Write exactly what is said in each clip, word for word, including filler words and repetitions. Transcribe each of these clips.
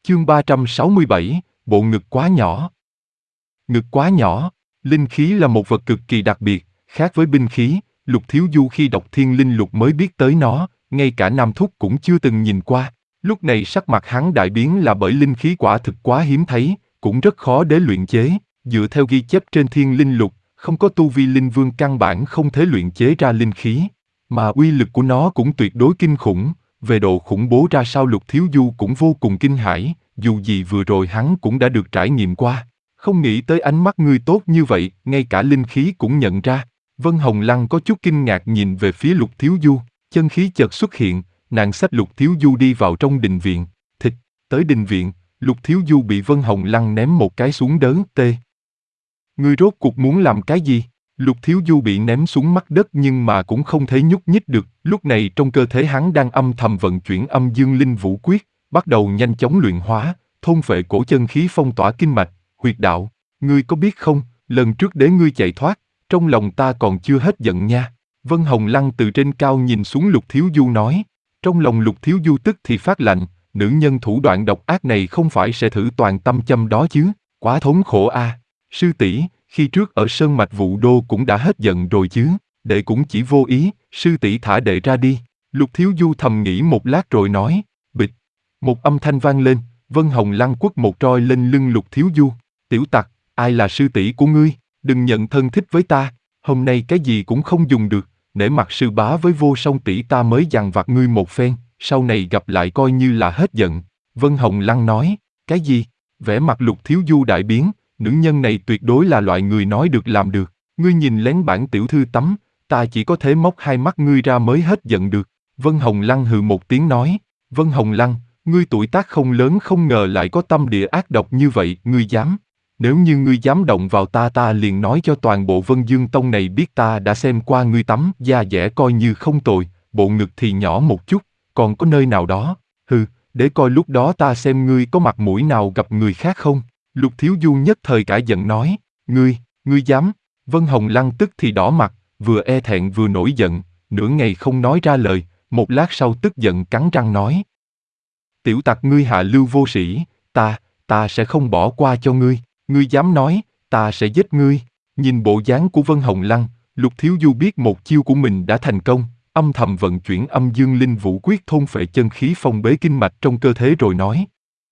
Chương ba trăm sáu mươi bảy, bộ ngực quá nhỏ. Ngực quá nhỏ. Linh khí là một vật cực kỳ đặc biệt, khác với binh khí. Lục Thiếu Du khi đọc Thiên Linh Lục mới biết tới nó, ngay cả Nam Thúc cũng chưa từng nhìn qua. Lúc này sắc mặt hắn đại biến là bởi linh khí quả thực quá hiếm thấy, cũng rất khó để luyện chế. Dựa theo ghi chép trên Thiên Linh Lục, không có tu vi linh vương căn bản không thể luyện chế ra linh khí, mà uy lực của nó cũng tuyệt đối kinh khủng. Về độ khủng bố ra sao Lục Thiếu Du cũng vô cùng kinh hãi, dù gì vừa rồi hắn cũng đã được trải nghiệm qua. Không nghĩ tới ánh mắt ngươi tốt như vậy, ngay cả linh khí cũng nhận ra. Vân Hồng Lăng có chút kinh ngạc nhìn về phía Lục Thiếu Du, chân khí chợt xuất hiện, nàng xách Lục Thiếu Du đi vào trong đình viện. Thịch, tới đình viện, Lục Thiếu Du bị Vân Hồng Lăng ném một cái xuống đớn tê. Ngươi rốt cuộc muốn làm cái gì? Lục Thiếu Du bị ném xuống mặt đất nhưng mà cũng không thể nhúc nhích được. Lúc này trong cơ thể hắn đang âm thầm vận chuyển âm dương linh vũ quyết, bắt đầu nhanh chóng luyện hóa, thôn phệ cổ chân khí phong tỏa kinh mạch, huyệt đạo. Ngươi có biết không, lần trước để ngươi chạy thoát, trong lòng ta còn chưa hết giận nha. Vân Hồng Lăng từ trên cao nhìn xuống Lục Thiếu Du nói. Trong lòng Lục Thiếu Du tức thì phát lạnh, nữ nhân thủ đoạn độc ác này không phải sẽ thử toàn tâm châm đó chứ, quá thống khổ a. À. Sư tỷ, khi trước ở Sơn Mạch Vũ Đô cũng đã hết giận rồi chứ, đệ cũng chỉ vô ý, sư tỷ thả đệ ra đi. Lục Thiếu Du thầm nghĩ một lát rồi nói, bịch. Một âm thanh vang lên, Vân Hồng Lăng quất một roi lên lưng Lục Thiếu Du. Tiểu tặc, ai là sư tỷ của ngươi? Đừng nhận thân thích với ta, hôm nay cái gì cũng không dùng được, nể mặt sư bá với Vô Song tỷ ta mới dằn vặt ngươi một phen, sau này gặp lại coi như là hết giận. Vân Hồng Lăng nói, cái gì? Vẻ mặt Lục Thiếu Du đại biến, nữ nhân này tuyệt đối là loại người nói được làm được. Ngươi nhìn lén bản tiểu thư tắm, ta chỉ có thể móc hai mắt ngươi ra mới hết giận được. Vân Hồng Lăng hừ một tiếng nói, Vân Hồng Lăng, ngươi tuổi tác không lớn không ngờ lại có tâm địa ác độc như vậy, ngươi dám. Nếu như ngươi dám động vào ta ta liền nói cho toàn bộ Vân Dương Tông này biết ta đã xem qua ngươi tắm, da dẻ coi như không tồi, bộ ngực thì nhỏ một chút, còn có nơi nào đó, hừ, để coi lúc đó ta xem ngươi có mặt mũi nào gặp người khác không. Lục Thiếu Du nhất thời cả giận nói, ngươi, ngươi dám. Vân Hồng Lăng tức thì đỏ mặt, vừa e thẹn vừa nổi giận, nửa ngày không nói ra lời, một lát sau tức giận cắn răng nói. Tiểu tặc ngươi hạ lưu vô sĩ, ta, ta sẽ không bỏ qua cho ngươi, ngươi dám nói, ta sẽ giết ngươi. Nhìn bộ dáng của Vân Hồng Lăng, Lục Thiếu Du biết một chiêu của mình đã thành công, âm thầm vận chuyển âm dương linh vũ quyết thôn phệ chân khí phong bế kinh mạch trong cơ thể rồi nói.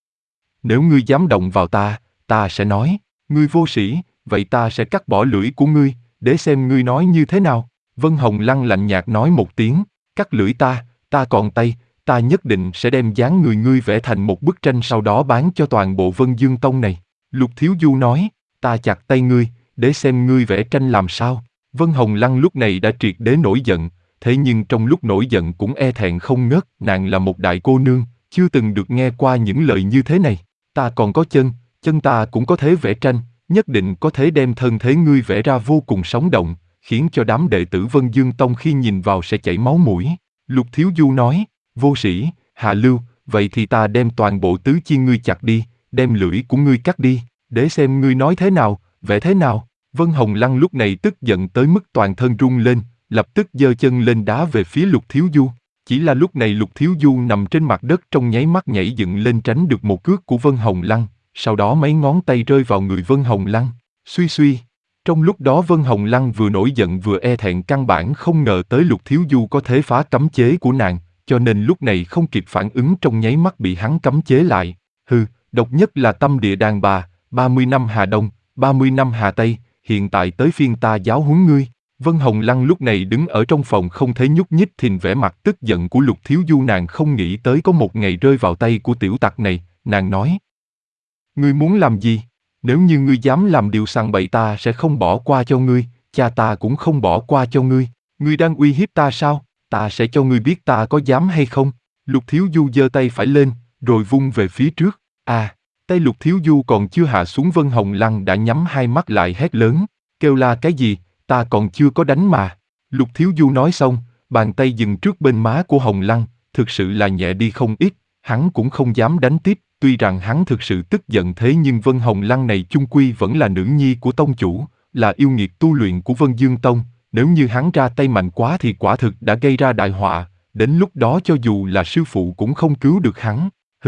Nếu ngươi dám động vào ta, ta sẽ nói, ngươi vô sĩ, vậy ta sẽ cắt bỏ lưỡi của ngươi, để xem ngươi nói như thế nào. Vân Hồng Lăng lạnh nhạt nói một tiếng, cắt lưỡi ta, ta còn tay, ta nhất định sẽ đem dáng người ngươi vẽ thành một bức tranh sau đó bán cho toàn bộ Vân Dương Tông này. Lục Thiếu Du nói, ta chặt tay ngươi, để xem ngươi vẽ tranh làm sao. Vân Hồng Lăng lúc này đã triệt để nổi giận, thế nhưng trong lúc nổi giận cũng e thẹn không ngớt, nàng là một đại cô nương, chưa từng được nghe qua những lời như thế này. Ta còn có chân, chân ta cũng có thể vẽ tranh, nhất định có thể đem thân thế ngươi vẽ ra vô cùng sống động, khiến cho đám đệ tử Vân Dương Tông khi nhìn vào sẽ chảy máu mũi. Lục Thiếu Du nói, vô sĩ, hạ lưu, vậy thì ta đem toàn bộ tứ chi ngươi chặt đi, đem lưỡi của ngươi cắt đi, để xem ngươi nói thế nào, vẽ thế nào. Vân Hồng Lăng lúc này tức giận tới mức toàn thân rung lên, lập tức giơ chân lên đá về phía Lục Thiếu Du. Chỉ là lúc này Lục Thiếu Du nằm trên mặt đất trong nháy mắt nhảy dựng lên tránh được một cước của Vân Hồng Lăng, sau đó mấy ngón tay rơi vào người Vân Hồng Lăng, suy suy. Trong lúc đó Vân Hồng Lăng vừa nổi giận vừa e thẹn căn bản không ngờ tới Lục Thiếu Du có thể phá cấm chế của nàng, cho nên lúc này không kịp phản ứng trong nháy mắt bị hắn cấm chế lại. Hừ, độc nhất là tâm địa đàn bà, ba mươi năm Hà Đông, ba mươi năm Hà Tây, hiện tại tới phiên ta giáo huấn ngươi. Vân Hồng Lăng lúc này đứng ở trong phòng không thể nhúc nhích thìn vẻ mặt tức giận của Lục Thiếu Du nàng không nghĩ tới có một ngày rơi vào tay của tiểu tặc này, nàng nói. Ngươi muốn làm gì? Nếu như ngươi dám làm điều sằng bậy ta sẽ không bỏ qua cho ngươi, cha ta cũng không bỏ qua cho ngươi. Ngươi đang uy hiếp ta sao? Ta sẽ cho ngươi biết ta có dám hay không. Lục Thiếu Du giơ tay phải lên, rồi vung về phía trước. À, tay Lục Thiếu Du còn chưa hạ xuống Vân Hồng Lăng đã nhắm hai mắt lại hét lớn, kêu la cái gì, ta còn chưa có đánh mà. Lục Thiếu Du nói xong, bàn tay dừng trước bên má của Hồng Lăng, thực sự là nhẹ đi không ít, hắn cũng không dám đánh tiếp. Tuy rằng hắn thực sự tức giận thế nhưng Vân Hồng Lăng này chung quy vẫn là nữ nhi của tông chủ, là yêu nghiệt tu luyện của Vân Dương Tông, nếu như hắn ra tay mạnh quá thì quả thực đã gây ra đại họa, đến lúc đó cho dù là sư phụ cũng không cứu được hắn. Hừ,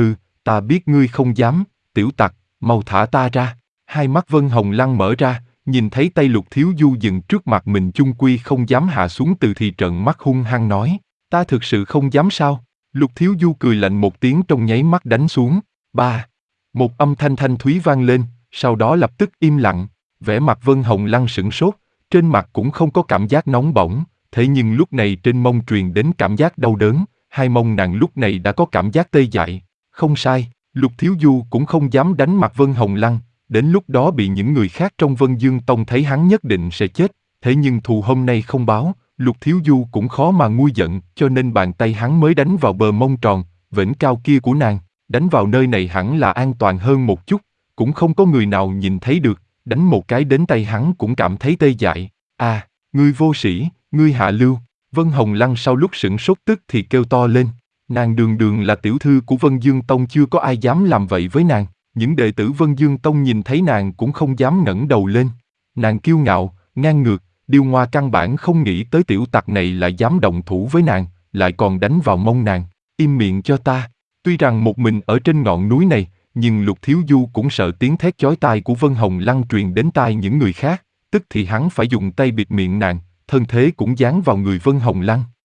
Ta biết ngươi không dám, tiểu tặc, mau thả ta ra. Hai mắt Vân Hồng Lăng mở ra, nhìn thấy tay Lục Thiếu Du dừng trước mặt mình chung quy không dám hạ xuống từ thì trợn mắt hung hăng nói, ta thực sự không dám sao? Lục Thiếu Du cười lạnh một tiếng trong nháy mắt đánh xuống. Ba. Một âm thanh thanh thúy vang lên, sau đó lập tức im lặng, vẻ mặt Vân Hồng Lăng sửng sốt, trên mặt cũng không có cảm giác nóng bỏng, thế nhưng lúc này trên mông truyền đến cảm giác đau đớn, hai mông nàng lúc này đã có cảm giác tê dại. Không sai, Lục Thiếu Du cũng không dám đánh mặt Vân Hồng Lăng, đến lúc đó bị những người khác trong Vân Dương Tông thấy hắn nhất định sẽ chết, thế nhưng thù hôm nay không báo, Lục Thiếu Du cũng khó mà nguôi giận, cho nên bàn tay hắn mới đánh vào bờ mông tròn, vểnh cao kia của nàng, đánh vào nơi này hẳn là an toàn hơn một chút, cũng không có người nào nhìn thấy được, đánh một cái đến tay hắn cũng cảm thấy tê dại. À, ngươi vô sĩ, ngươi hạ lưu. Vân Hồng Lăng sau lúc sửng sốt tức thì kêu to lên, nàng đường đường là tiểu thư của Vân Dương Tông, chưa có ai dám làm vậy với nàng, những đệ tử Vân Dương Tông nhìn thấy nàng cũng không dám ngẩng đầu lên. Nàng kiêu ngạo, ngang ngược, Điêu Ngoa căn bản không nghĩ tới tiểu tặc này lại dám động thủ với nàng, lại còn đánh vào mông nàng. Im miệng cho ta. Tuy rằng một mình ở trên ngọn núi này, nhưng Lục Thiếu Du cũng sợ tiếng thét chói tai của Vân Hồng Lăng truyền đến tai những người khác, tức thì hắn phải dùng tay bịt miệng nàng, thân thế cũng dán vào người Vân Hồng Lăng.